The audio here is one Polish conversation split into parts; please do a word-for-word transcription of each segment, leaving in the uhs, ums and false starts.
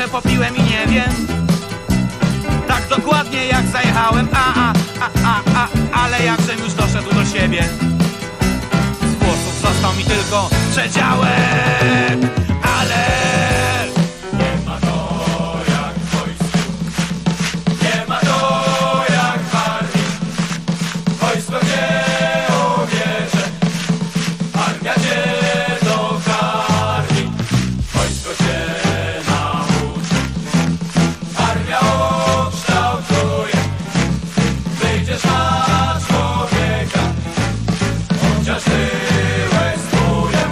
popiłem i nie wiem tak dokładnie jak zajechałem, a, a, a, a, a, ale jakżem już doszedł do siebie, z włosów został mi tylko przedziałek, ale nie ma to jak w wojsku, nie ma to jak w armii, wojsko nie obierze, armia cię dokarmi, wojsko cię nauczy, armia ukształtuje, wyjdziesz na człowieka, chociaż byłeś zbójem.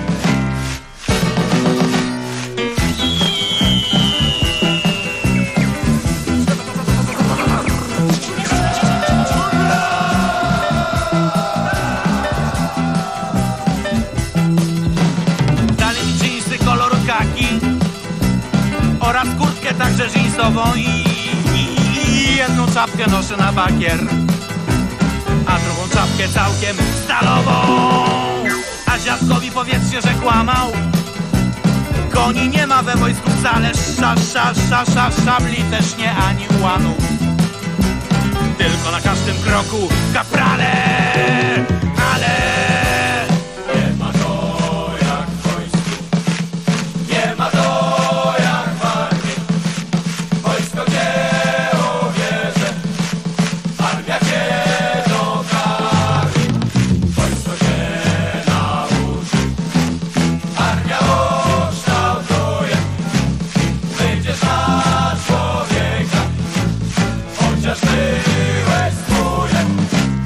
Dali mi dżinsy koloru kaki oraz kurtkę także dżinsową i, i, i jedną czapkę noszę na bakier, a drugą czapkę całkiem stalową. A dziadkowi powiedzcie, że kłamał, koni nie ma we wojsku wcale, sza, sza, sza, sza, szabli też nie, ani ułanów, tylko na każdym kroku kaprale, ale nie ma to jak w wojsku, nie ma to jak w armii, wojsko cię obierze, armia cię dokarmi, wojsko cię nauczy, armia ukształtuje, wyjdziesz na człowieka, chociaż byłeś zbójem.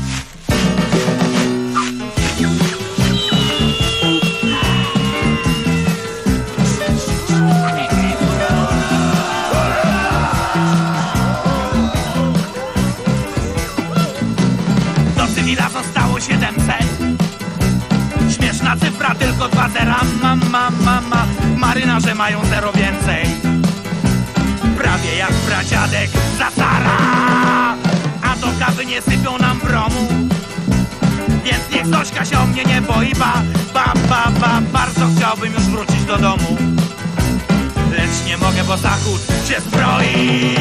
Do cywila zostało siedemset. Śmieszna cyfra, tylko dwa zera. Mama, mama, marynarze mają zero więcej. Prawie jak pradziadek za cara. A do kawy nie sypią nam bromu, więc niech Zośka się o mnie nie boi. Ba, ba, ba, ba, bardzo chciałbym już wrócić do domu, lecz nie mogę, bo zachód się zbroi.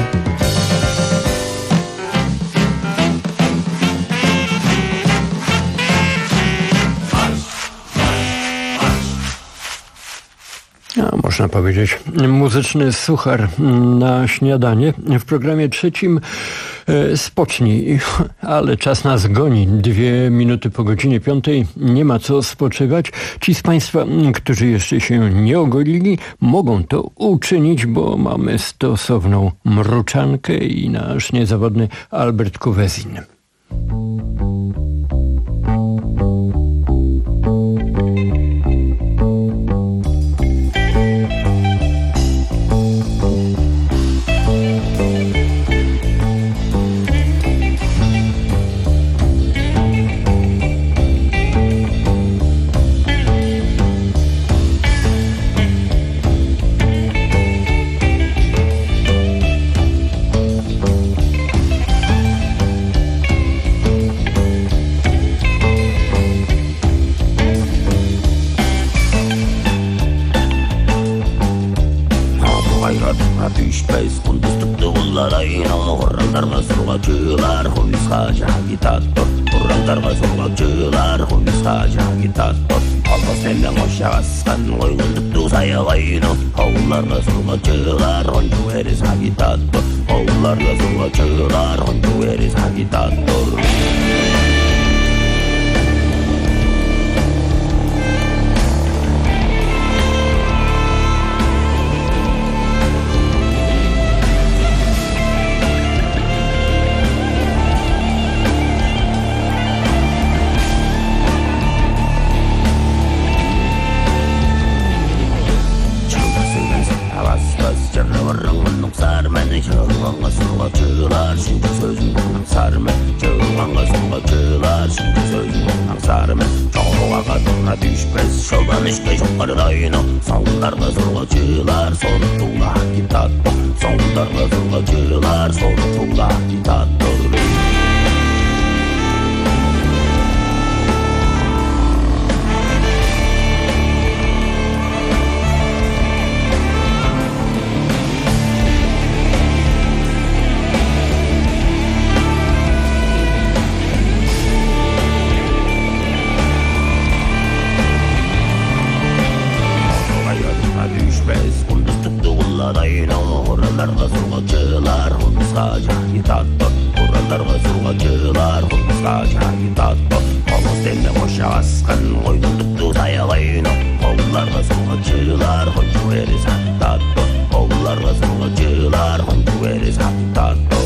A, można powiedzieć, muzyczny suchar na śniadanie. W programie trzecim e, spocznij, ale czas nas goni. Dwie minuty po godzinie piątej, nie ma co spoczywać. Ci z Państwa, którzy jeszcze się nie ogolili, mogą to uczynić, bo mamy stosowną mruczankę i nasz niezawodny Albert Kuwezin. Düşmez kunduzluklu kullarayın o Hurrandarma sorgacılar Huluska jagitator Hurrandarma sorgacılar Huluska jagitator Almas nenden hoşa askan Oygunduklu sayagayın o Havullarla sorgacılar Honcu eres agitator Havullarla sorgacılar Honcu eres agitator. Çığırmanğa sorgacılar Şimdi sözün angsarmen Çığırmanğa sorgacılar Şimdi sözün angsarmen Çoğruğa kadına düşmez Şoldan işke şokarlayın Sonlarla sorgacılar Sorutuğla hakitattır Sonlarla sorgacılar Sorutuğla hakitattır. ayladayno Oralarga surgacılar Hudusga jayi tatto Oralarga surgacılar Hudusga jayi tatto Oluz demme koşa askan Koydum tuttu sayalayno Oğullarga surgacılar Honcu eriz hati tatto Oğullarga surgacılar Honcu eriz hati tatto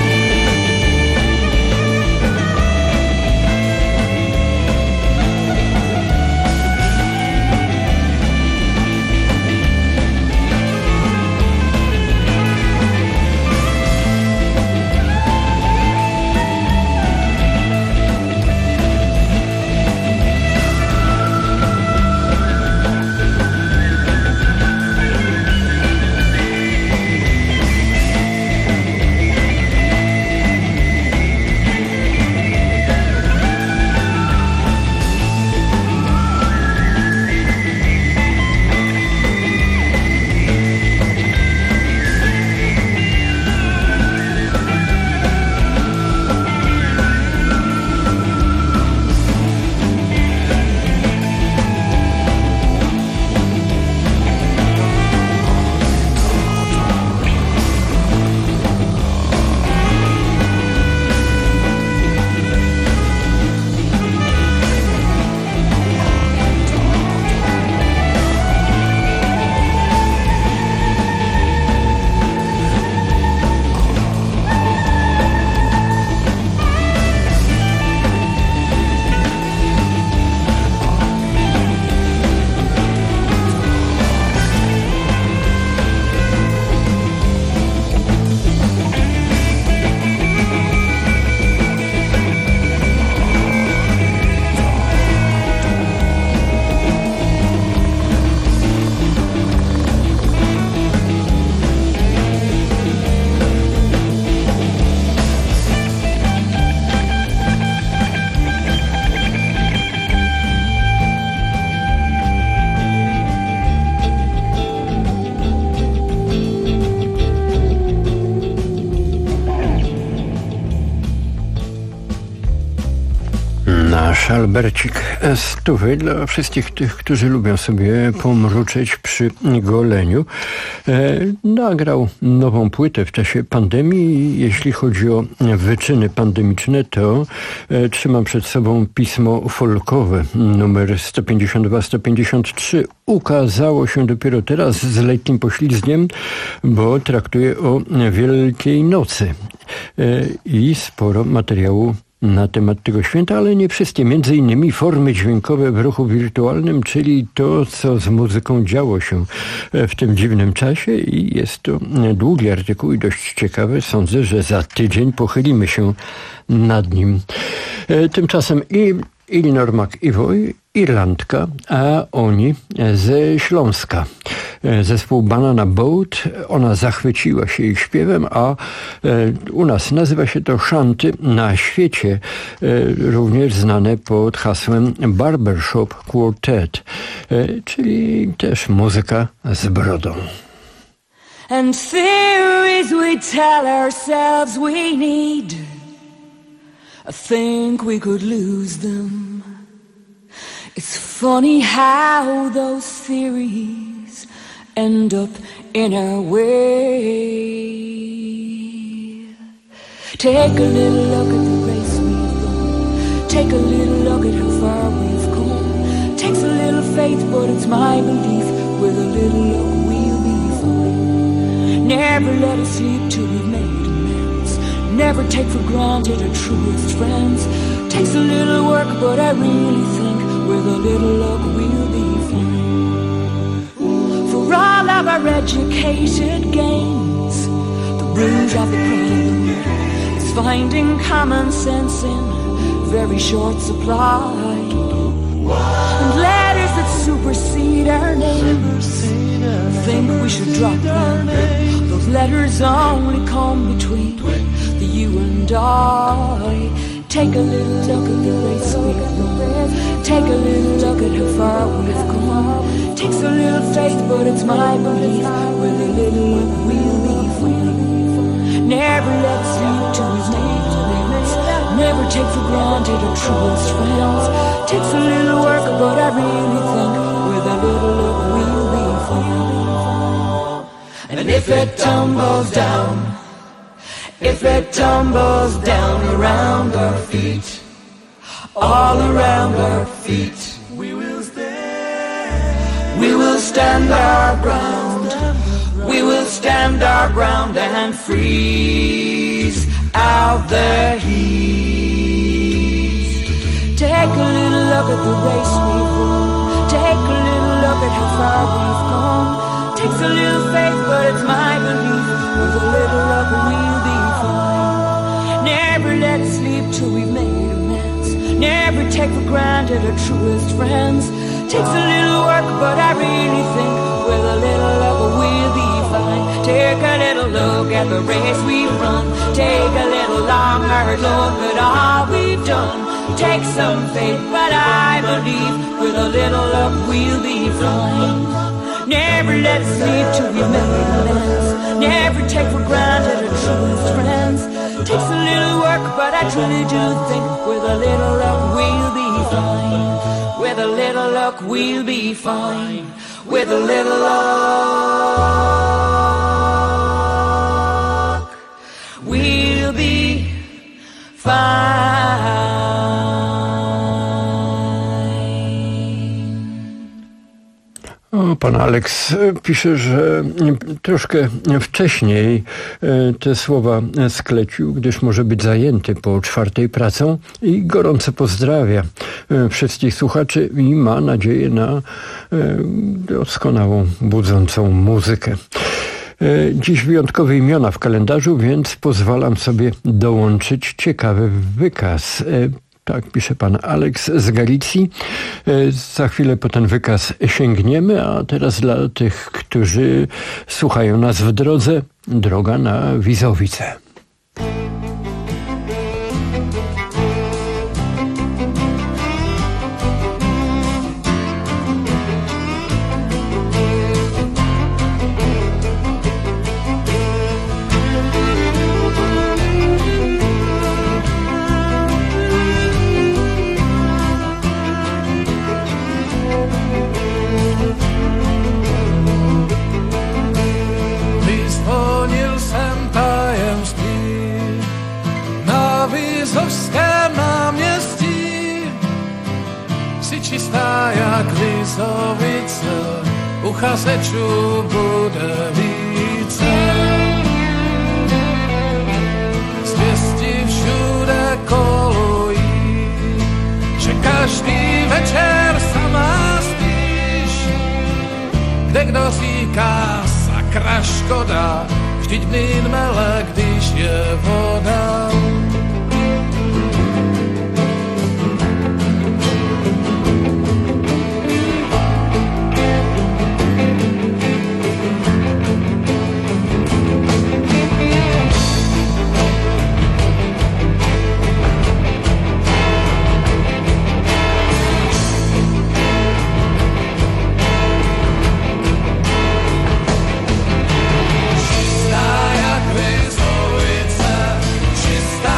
Albercik stówy dla wszystkich tych, którzy lubią sobie pomruczeć przy goleniu. E, nagrał nową płytę w czasie pandemii. Jeśli chodzi o wyczyny pandemiczne, to e, trzymam przed sobą pismo folkowe numer sto pięćdziesiąt dwa sto pięćdziesiąt trzy. Ukazało się dopiero teraz z lekkim poślizgiem, bo traktuje o Wielkiej Nocy e, i sporo materiału na temat tego święta, ale nie wszystkie. Między innymi formy dźwiękowe w ruchu wirtualnym, czyli to, co z muzyką działo się w tym dziwnym czasie i jest to długi artykuł i dość ciekawy. Sądzę, że za tydzień pochylimy się nad nim. Tymczasem i Elinor McEvoy, Irlandka, a oni ze Śląska. Zespół Banana Boat, ona zachwyciła się ich śpiewem, a u nas nazywa się to szanty, na świecie również znane pod hasłem Barbershop Quartet, czyli też muzyka z brodą. And theories we tell ourselves we need, I think we could lose them. It's funny how those theories end up in our way. Take a little look at the race we've run. Take a little look at how far we've come. Takes a little faith, but it's my belief, with a little luck we'll be fine. Never let us sleep till we've made amends. Never take for granted our truest friends. Takes a little work, but I really think with a little luck we'll be fine. For all of our educated gains, the root of the problem is finding common sense in very short supply. And letters that supersede our names, I think we should drop them. Those letters only come between the you and I. Take a little look at the race we've run. Take a little look at how far we've come. Takes a little faith, but it's my belief, with a little luck we'll be fine. Never let sleep to his names. Never take for granted our truest friends. Takes a little work, but I really think with a little luck we'll be fine. And if it tumbles down, if it tumbles down around our feet, all around our feet, we will stand, we will stand our ground, we will stand our ground and freeze out the heat. Take a little look at the race we've run, take a little look at how far we've come. Takes a little faith, but it's my belief, with a little luck we'll be fine. Never let it sleep till we've made amends, never take for granted our truest friends. Takes a little work, but I really think with a little luck we'll be fine. Take a little look at the race we've run, take a little longer look at all we've done. Take some faith, but I believe with a little luck we'll be fine. Never let it sleep till we've made amends, never take for granted our truest friends. Takes a little work, but I truly do think with a little luck we'll be fine. With a little luck we'll be fine. With a little luck we'll be fine. O, pan Aleks pisze, że troszkę wcześniej te słowa sklecił, gdyż może być zajęty po czwartej pracą i gorąco pozdrawia wszystkich słuchaczy i ma nadzieję na doskonałą, budzącą muzykę. Dziś wyjątkowe imiona w kalendarzu, więc pozwalam sobie dołączyć ciekawy wykaz. Tak pisze pan Aleks z Galicji. Za chwilę po ten wykaz sięgniemy, a teraz dla tych, którzy słuchają nas w drodze, droga na Wizowice. Uchazečů bude více. Zvěsti všude kolují, že každý večer sama spíš. Kde kdo říká sakra škoda, vždyť mlýn mele, když je voda. Čistá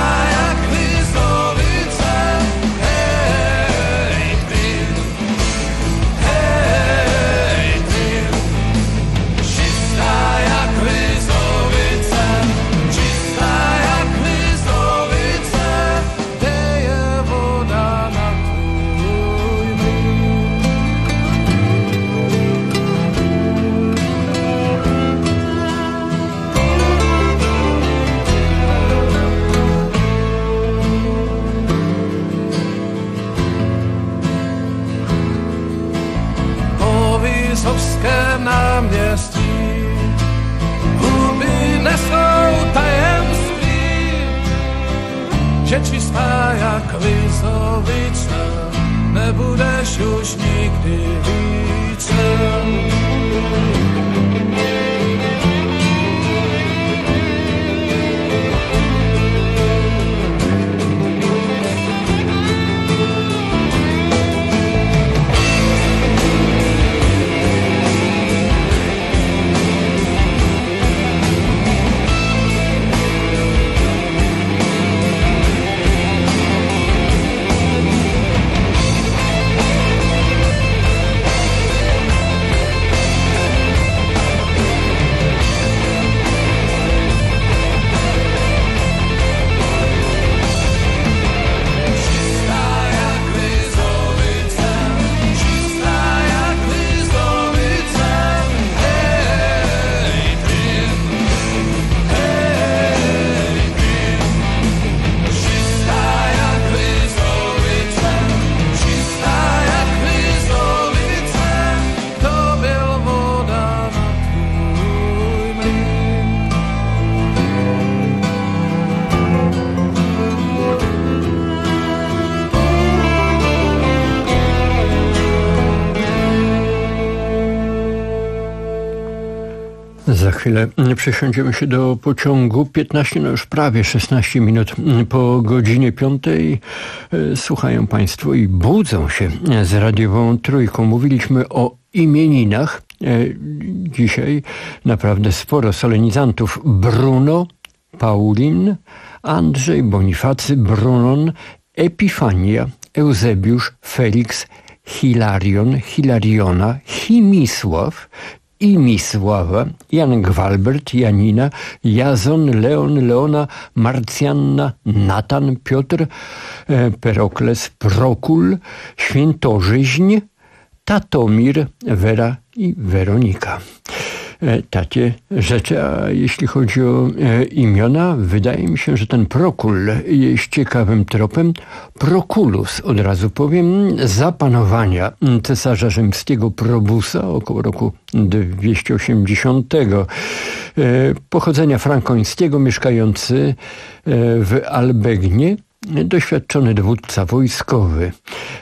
Za chwilę przesiądziemy się do pociągu. piętnaście, no już prawie szesnaście minut po godzinie piątej. Słuchają Państwo i budzą się z radiową trójką. Mówiliśmy o imieninach. Dzisiaj naprawdę sporo solenizantów. Bruno, Paulin, Andrzej, Bonifacy, Brunon, Epifania, Eusebiusz, Felix, Hilarion, Hilariona, Chimisław, Imisława, Jan Gwalbert, Janina, Jazon, Leon, Leona, Marcjanna, Natan, Piotr, Perokles, Prokul, Świętożyźń, Tatomir, Wera i Weronika. Takie rzeczy, a jeśli chodzi o e, imiona, wydaje mi się, że ten Prokul jest ciekawym tropem. Prokulus, od razu powiem, za panowania cesarza rzymskiego Probusa około roku dwieście osiemdziesiątego. E, pochodzenia frankońskiego, mieszkający e, w Albegnie. Doświadczony dowódca wojskowy.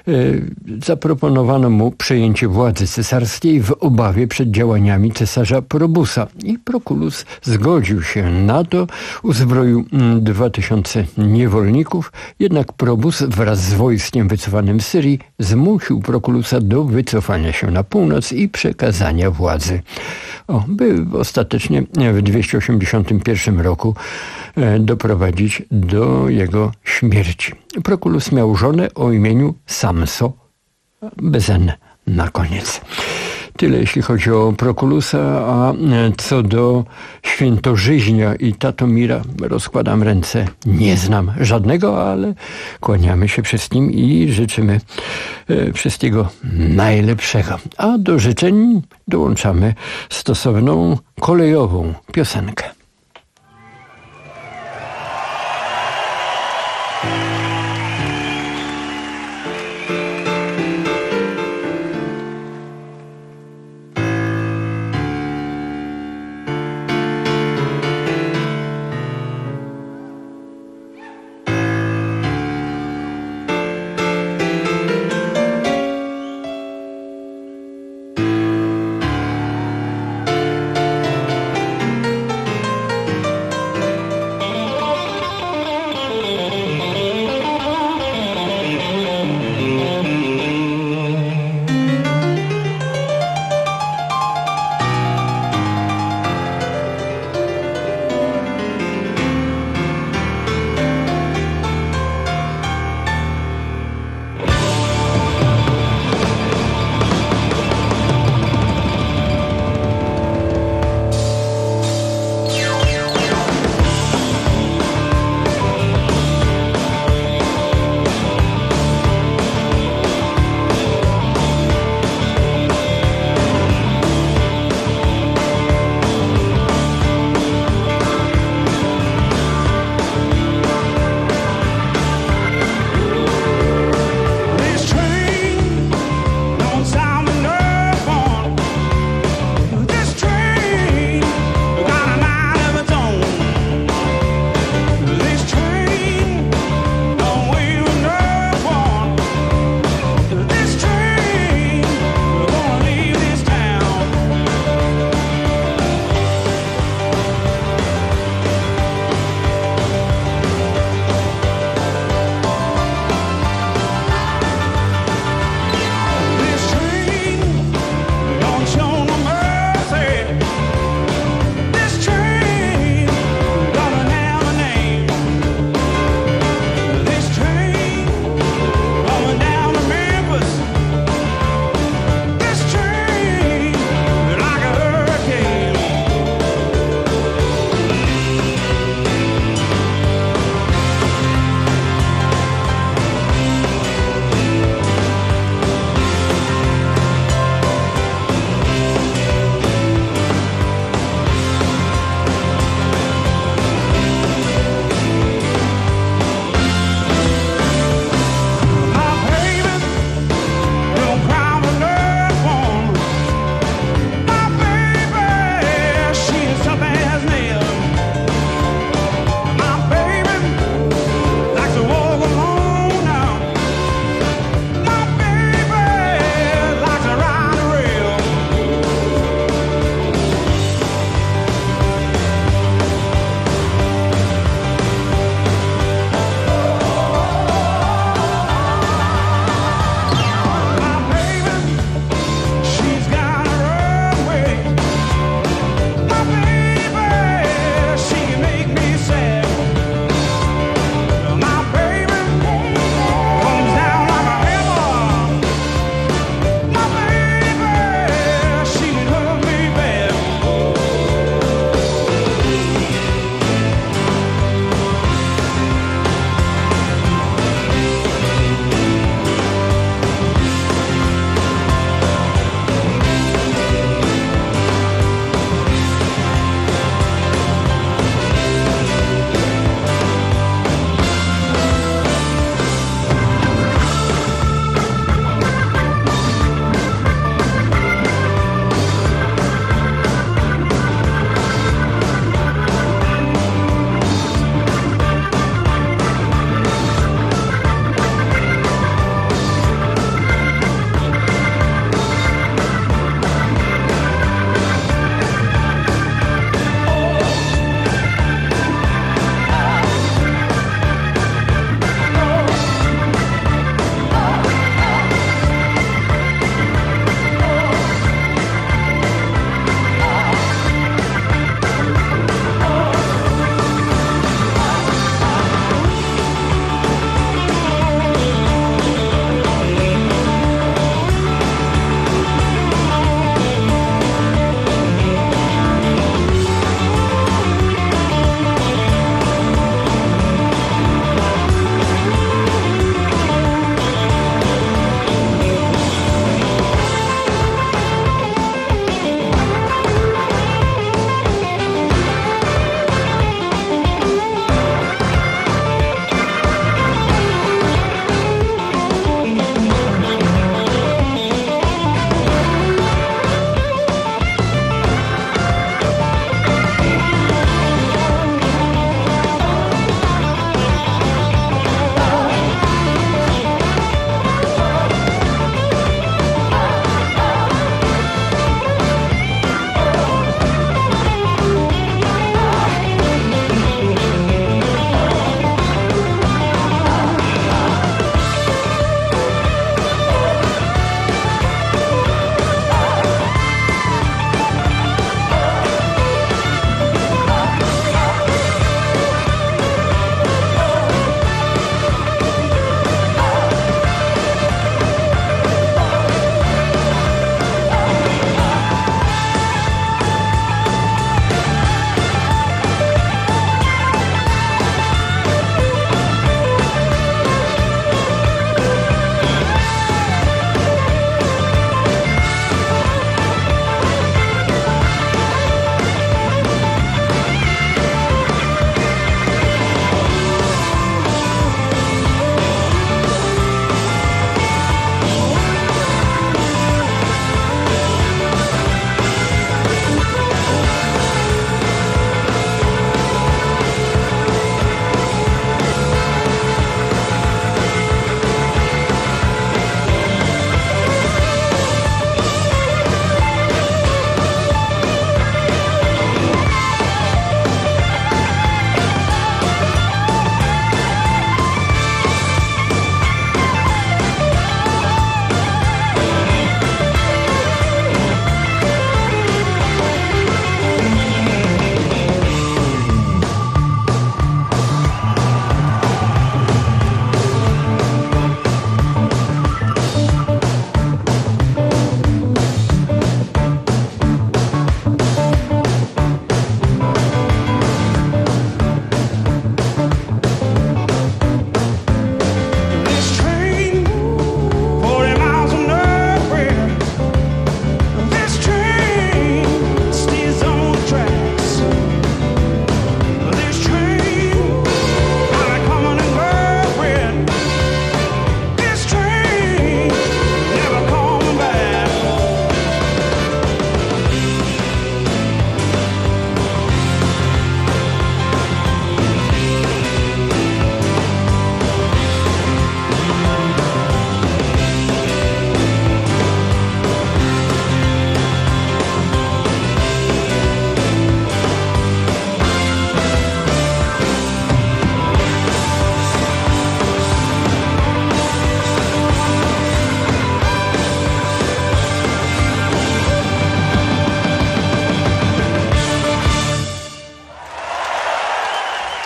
Zaproponowano mu przejęcie władzy cesarskiej w obawie przed działaniami cesarza Probusa i Prokulus zgodził się na to, uzbroił dwa tysiące niewolników, jednak Probus wraz z wojskiem wycofanym z Syrii zmusił Prokulusa do wycofania się na północ i przekazania władzy. O, by ostatecznie w dwieście osiemdziesiątym pierwszym roku doprowadzić do jego śmierci. Prokulus miał żonę o imieniu Samso, bez N na koniec. Tyle jeśli chodzi o Prokulusa, a co do Świętożyźnia i Tatomira, rozkładam ręce, nie znam żadnego, ale kłaniamy się wszystkim i życzymy wszystkiego najlepszego. A do życzeń dołączamy stosowną kolejową piosenkę.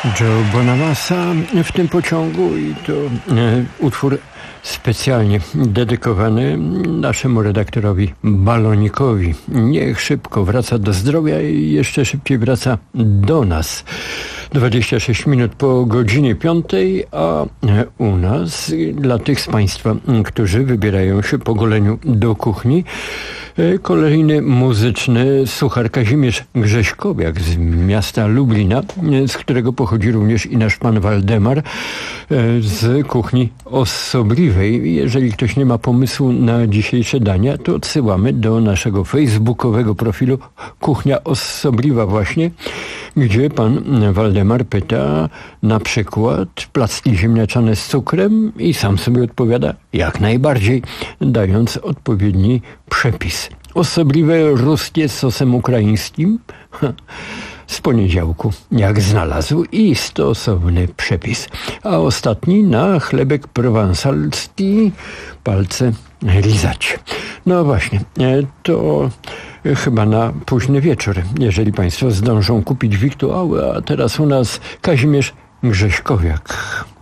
Joe Bonamassa w tym pociągu i to e, utwór specjalnie dedykowany naszemu redaktorowi Balonikowi. Niech szybko wraca do zdrowia i jeszcze szybciej wraca do nas. dwadzieścia sześć minut po godzinie piątej, a u nas, dla tych z Państwa, którzy wybierają się po goleniu do kuchni, kolejny muzyczny suchar Kazimierz Grześkowiak z miasta Lublina, z którego pochodzi również i nasz pan Waldemar z kuchni Ossobliwej. Jeżeli ktoś nie ma pomysłu na dzisiejsze dania, to odsyłamy do naszego facebookowego profilu Kuchnia Ossobliwa właśnie, gdzie pan Waldemar pyta na przykład placki ziemniaczane z cukrem i sam sobie odpowiada jak najbardziej, dając odpowiedni przepis. Osobliwe ruskie z sosem ukraińskim z poniedziałku, jak znalazł, i stosowny przepis. A ostatni na chlebek prowansalski, palce lizać. No właśnie, to chyba na późny wieczór, jeżeli Państwo zdążą kupić wiktuały, a teraz u nas Kazimierz Grześkowiak.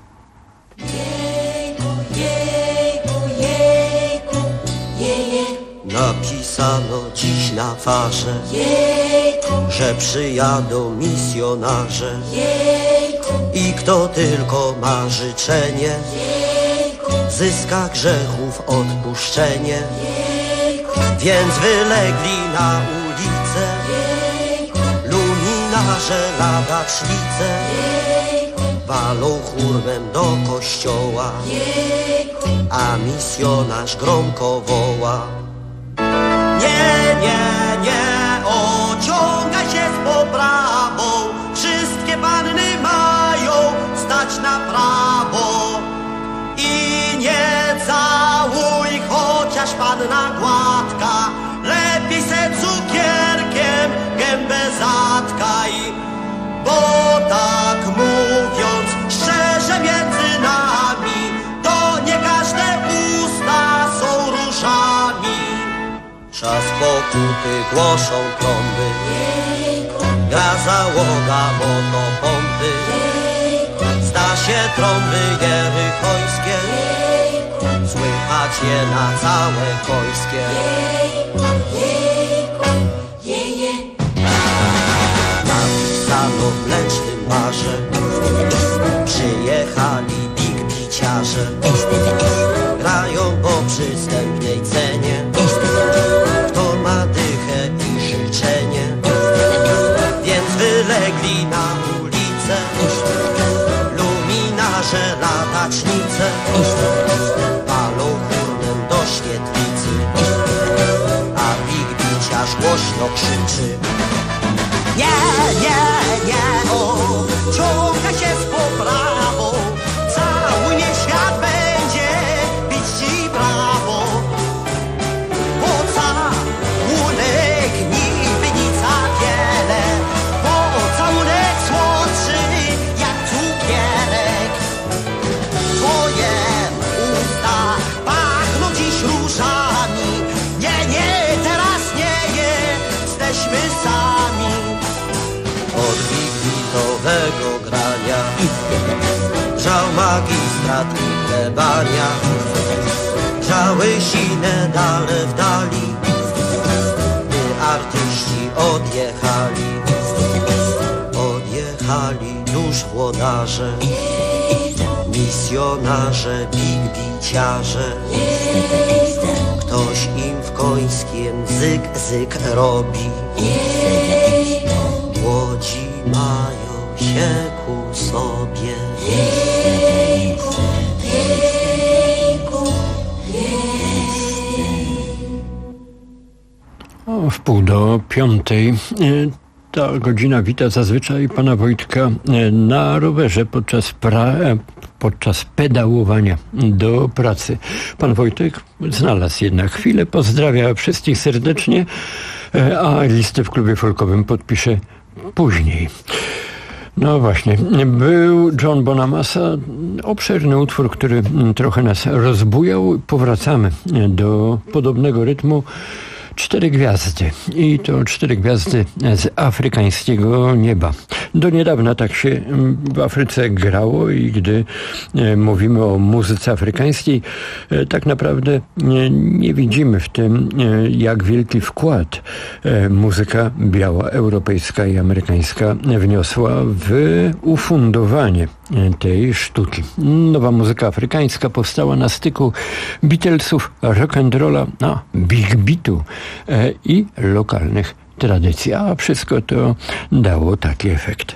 Napisano dziś na farze, Jejku, że przyjadą misjonarze. Jejku, i kto tylko ma życzenie, Jejku, zyska grzechów odpuszczenie. Jejku, więc wylegli na ulicę, Jejku, luminarze, ladacznice. Jejku, walą chórmem do kościoła, Jejku, a misjonarz gromko woła. Nie, nie, nie, ociągaj się z poprawą, wszystkie panny mają stać na prawo. I nie całuj, chociaż panna gładka, lepiej se cukierkiem gębę zatkaj. Bo tak mówiąc szczerze między nami, to nie każde usta są różami. Czas pokuty głoszą trąby, gra załoga motopompy. Zda się trąby jerychońskie, słychać je na całe końskie. Napisano w mlecznym barze, przyjechali big biciarze. Grają po przystępnej cenie, kto ma dychę i życzenie. Więc wylegli na ulicę luminarze, latacznice. Palą hurnem do świetlicy, a big biciarz głośno krzyczy. Nie, nie, nie, o, ciąga się z poprawą, cały niech świat będzie bić ci brawo. Pocałunek niby nic za wiele, pocałunek słodszy jak cukierek. Twoje usta pachną dziś różami, nie, nie, teraz nie jesteśmy sami. Od wiklitowego grania grzał magistrat i plebania, grzały sine dale w dali, by artyści odjechali. Odjechali już włodarze, misjonarze, big biciarze. Ktoś im w końskiem zyk, zyk robi. Łodzi mają się ku sobie. O, w pół do piątej ta godzina wita zazwyczaj pana Wojtka na rowerze podczas, pra- podczas pedałowania do pracy. Pan Wojtek znalazł jednak chwilę, pozdrawia wszystkich serdecznie, a listę w klubie folkowym podpisze później. No właśnie, był John Bonamassa, obszerny utwór, który trochę nas rozbujał. Powracamy do podobnego rytmu. Cztery gwiazdy i to cztery gwiazdy z afrykańskiego nieba. Do niedawna tak się w Afryce grało i gdy mówimy o muzyce afrykańskiej, tak naprawdę nie, nie widzimy w tym, jak wielki wkład muzyka biała, europejska i amerykańska wniosła w ufundowanie tej sztuki. Nowa muzyka afrykańska powstała na styku Beatlesów, rock'n'rolla, no, big beatu e, i lokalnych tradycji, a wszystko to dało taki efekt.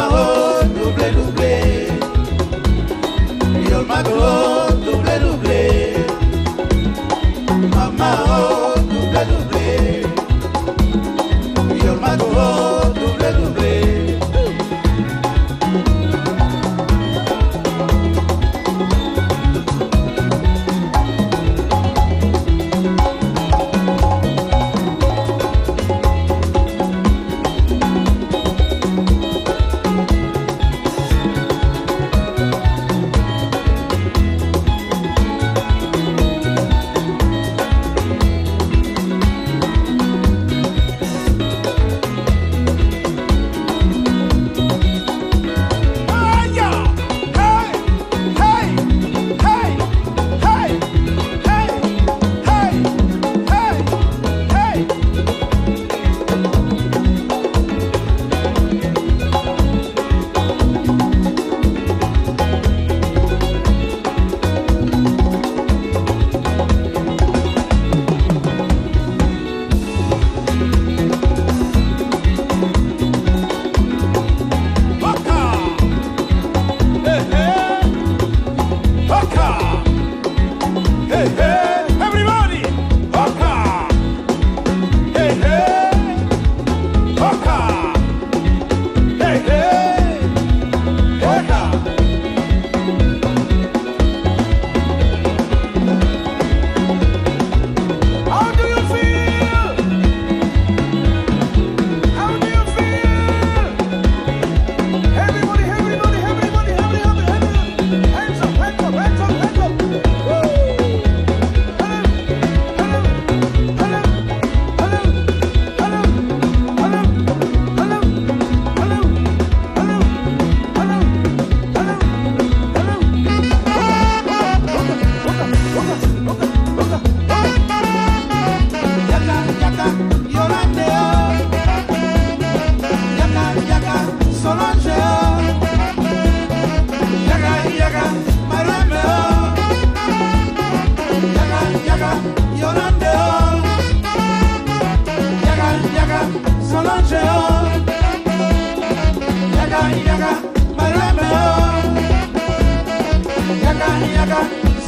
Double, double.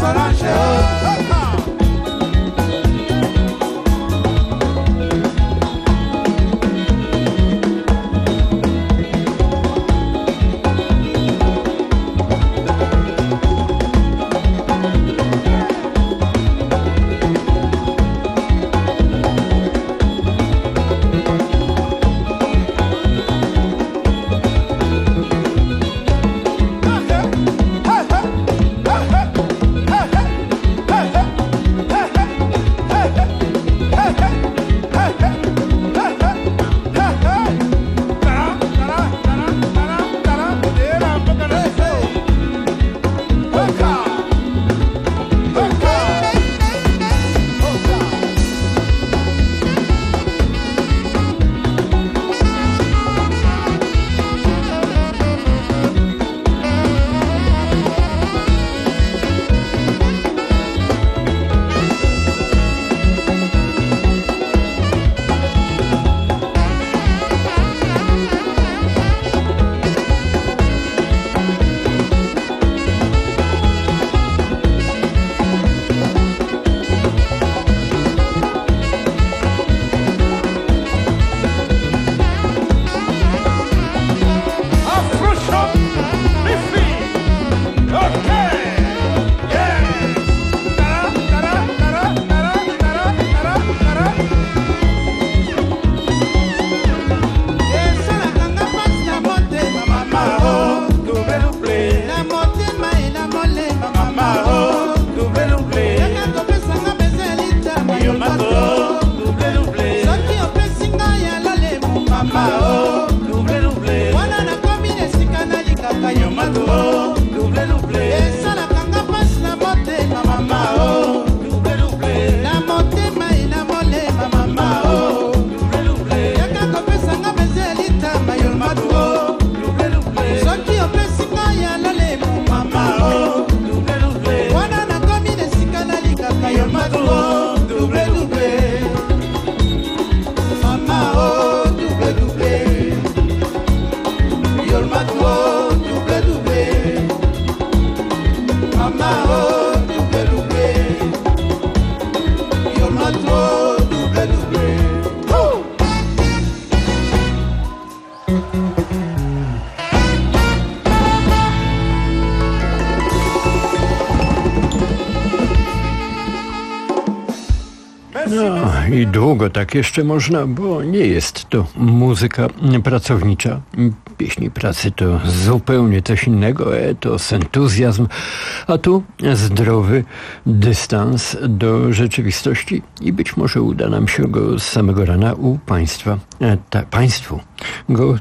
No i długo tak jeszcze można, bo nie jest to muzyka pracownicza. Pieśni pracy to zupełnie coś innego, etos, entuzjazm, a tu zdrowy dystans do rzeczywistości i być może uda nam się go z samego rana u państwa, ta, państwu go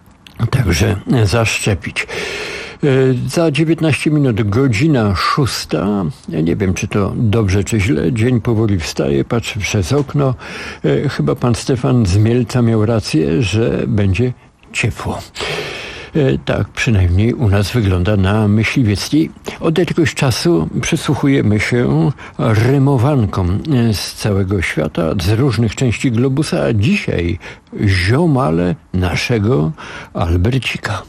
także zaszczepić. Za dziewiętnaście minut, godzina szósta. Ja nie wiem, czy to dobrze, czy źle. Dzień powoli wstaje, patrzę przez okno. Chyba pan Stefan z Mielca miał rację, że będzie ciepło. Tak przynajmniej u nas wygląda na Myśliwieckiej. Od jakiegoś czasu przysłuchujemy się rymowankom z całego świata, z różnych części globusa, a dzisiaj ziomale naszego Albercika.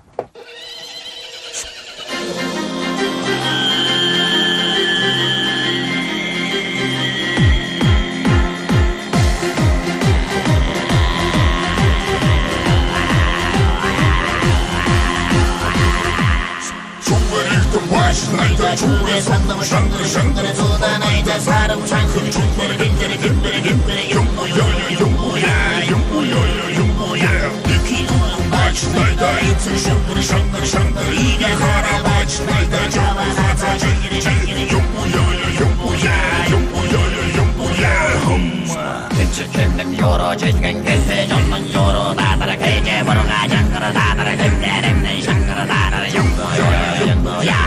Najda czule sandım şandır şandır tuda najda sarım çankır çunkır gimpiri gimpiri gimpiri yumbu yoyo yumbu ya yumbu yoyo yumbu ya iki kulum baç najda itsi şumpır şandır şandır ige kara baç najda çava zata çengiri çengiri yumbu yoyo yumbu ya yumbu yoyo yumbu ya humma içi kendim yoro çetken kese canman yoro dadara keke burga çankır dadara kimlerimden şankır dadara yumbu yoyo yumbu ya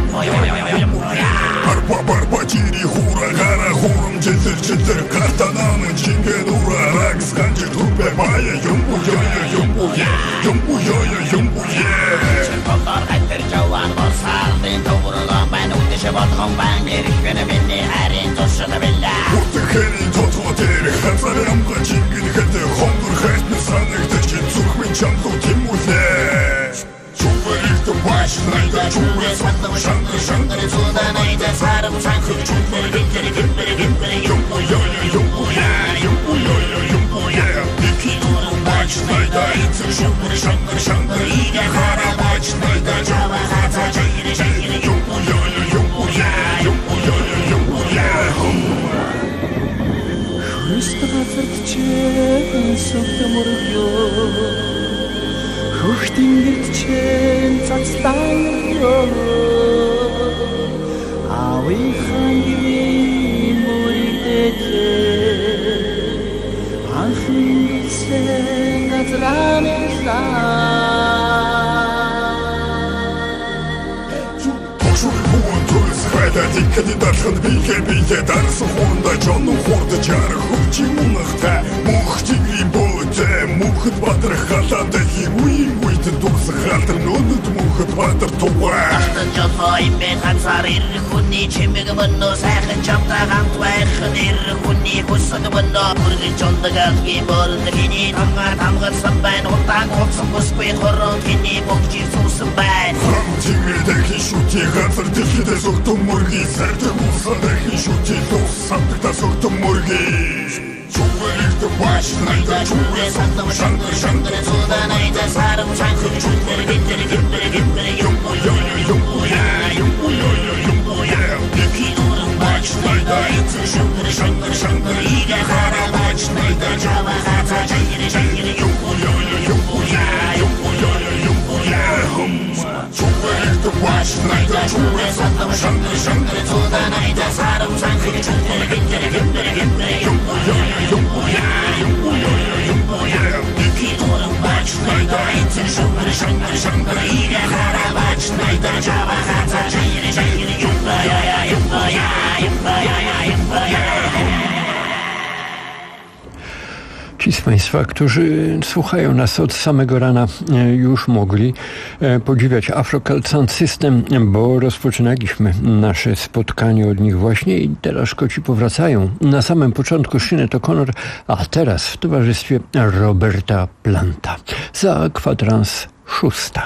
Arpa barpa çiri hura gara hurum çetir çetir kartananın çinge dura rak skancı turpe maya yumbu yoyo yumbu ye yumbu yoyo yumbu ye Çırpılar ettir cavan borsaldın doğrulan ben uyduşu batkan ben gerik günü bildi herin toşunu bildi Urtu herin totlu terik hazır yamga çingin hedi hondur hesmi sanık teşkin turkmen çamdu timu ye Чувырықты баш найда чуре санdım şandır şandır tuda найда 나이다 사람 창크 중거리 빈거리 빈거리 빈거리 용부여여 용부야 용부여여 용부야 비키노는 마치 나이다 이틀 슈퍼리 샹그리 샹그리 이게 할아버지 나이다 저와 하자 제이리 제이리 용부여여 용부야 용부여여 용부야 Христова цэртчэн согт мөргөө Хөхтин гэртчэн цацтан өргөө Авихан гэрийн мөрөгдэтээ Анхны сэн газранэлаа Хайда диккади дархан бике бике дарсан хурда жонун хурда жар хөвчи унахта мухтигли боте мухт батар хатанда хиуи уйт дурс хатар нонт мухт батар туа Артын жолхой бет хансар ир хүнний чимэг мөнөө сайхан чамтаган твайхан ир хүнний хүсэг мөнөө бүргэн чондаг алгийн болд миний тамгаар тамгарсан байна утаан утсан бүсгүй хорон миний бүгжи суусан байна Тимэрдэг хишүүти газар дэлхийдээ согтон мөргий сардаг усадаг хишүүти тус самтагтаа согтон мөргий Чугэрэгдэ бач найда чугэ сандам шангар шангар цуда найда сарам чанхыр чугэр гэмбэр гэмбэр гэмбэр юмбу йо-йо юмбу я юмбу йо-йо юмбу я Бикинурым бач найда ицэ шугэр шангар шангар игэ хара бач найда жава хата жайгири жайгири юмбу йо-йо юмбу я юмбу йо-йо юмбу я Чугэрэгдэ бач найда чугэ сандам шангар шангар цуда найда сарам чанхыр чугэр гэмбэр гэмбэр гэмбэр юмбу йо-йо юмбу я юмбу йо-йо юмбу я Бикинурым бач найда ицэ шугэр шангар шангар игэ хара бач найда жава хата жайгири жайгири юмбу йо-йо юмбу я юмбу йо-йо юмбу я Ci z Państwa, którzy słuchają nas od samego rana, już mogli podziwiać Afro Cult Sound System, bo rozpoczynaliśmy nasze spotkanie od nich właśnie i teraz Szkoci powracają. Na samym początku Sinead O'Connor, a teraz w towarzystwie Roberta Planta. Za kwadrans szósta.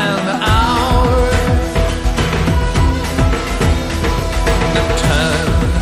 Time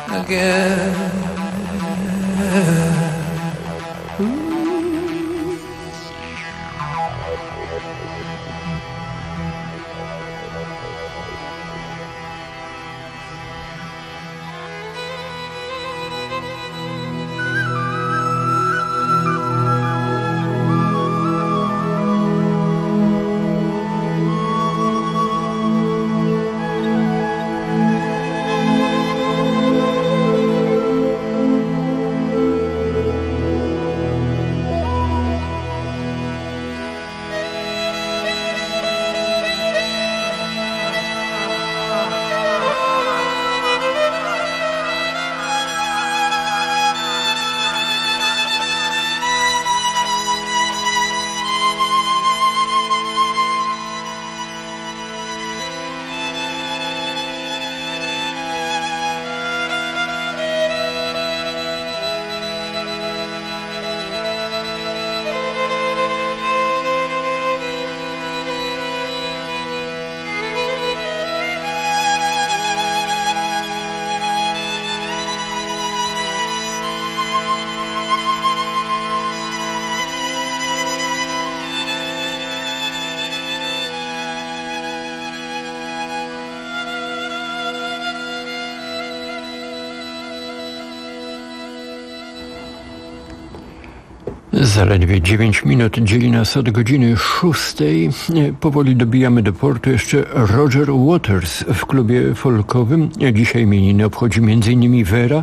again. Zaledwie dziewięć minut dzieli nas od godziny szóstej. Powoli dobijamy do portu jeszcze Roger Waters w klubie folkowym. Dzisiaj imieniny obchodzi między innymi Vera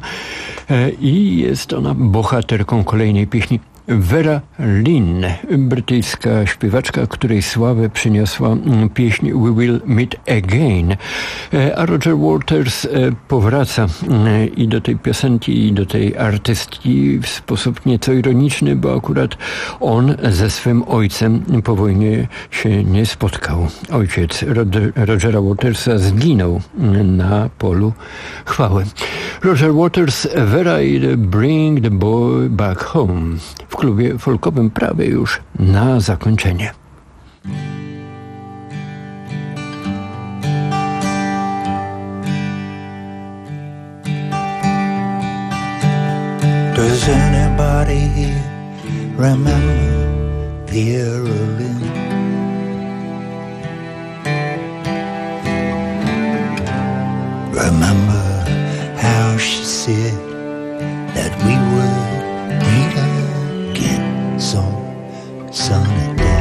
i jest ona bohaterką kolejnej pieśni. Vera Lynn, brytyjska śpiewaczka, której sławę przyniosła pieśń We Will Meet Again. A Roger Waters powraca i do tej piosenki, i do tej artystki w sposób nieco ironiczny, bo akurat on ze swym ojcem po wojnie się nie spotkał. Ojciec Rogera Watersa zginął na polu chwały. Roger Waters, Vera i Bring the Boy Back Home. W klubie folkowym prawie już na zakończenie. Does anybody here remember Vera Lynn? Remember how she said that we would meet again some sunny day?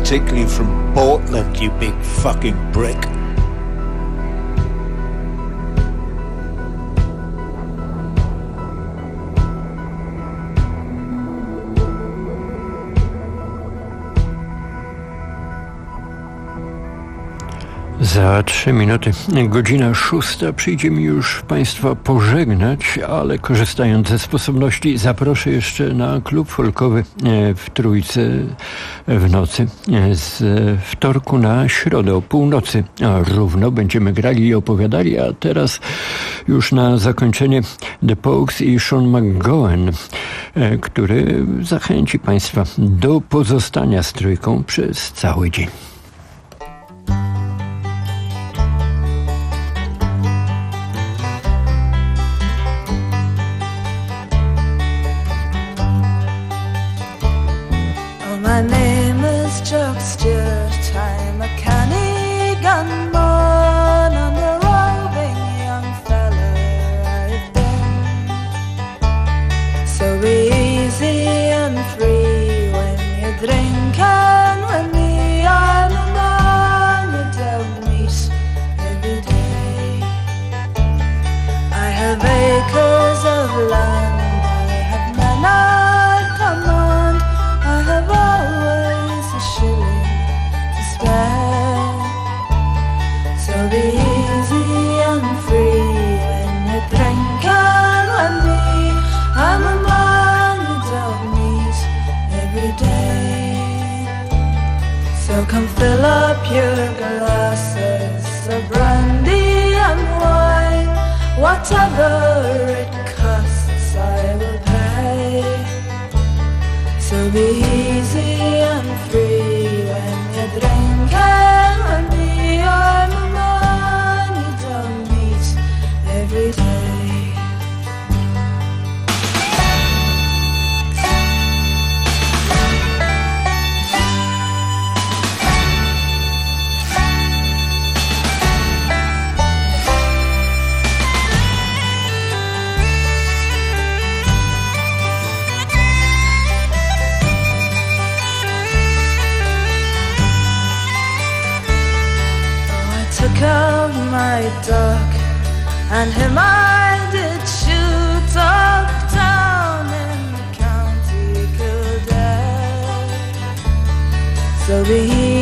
particularly from Portland, you big fucking brick. Za trzy minuty, godzina szósta, przyjdzie mi już Państwa pożegnać, ale korzystając ze sposobności zaproszę jeszcze na klub folkowy w Trójce w nocy. Z wtorku na środę o północy równo będziemy grali i opowiadali, a teraz już na zakończenie The Pogues i Sean McGowan, który zachęci Państwa do pozostania z Trójką przez cały dzień. My name is Chuck Stewart, I'm a canny gunman and a roving young fella I've been. So be easy and free when you drink, and with me I'm a man you don't meet every day. I have acres of land, I have men I command, I have always a shilling to spare. So be easy and free when you drink, and when me, I'm a man you don't meet every day. So come fill up your glasses of brandy and wine, whatever it costs I will pay. So be easy and free when you drink, and when me, I'm a man you don't meet every day. Took out my dog, and him I did shoot uptown in the county Kildare. So be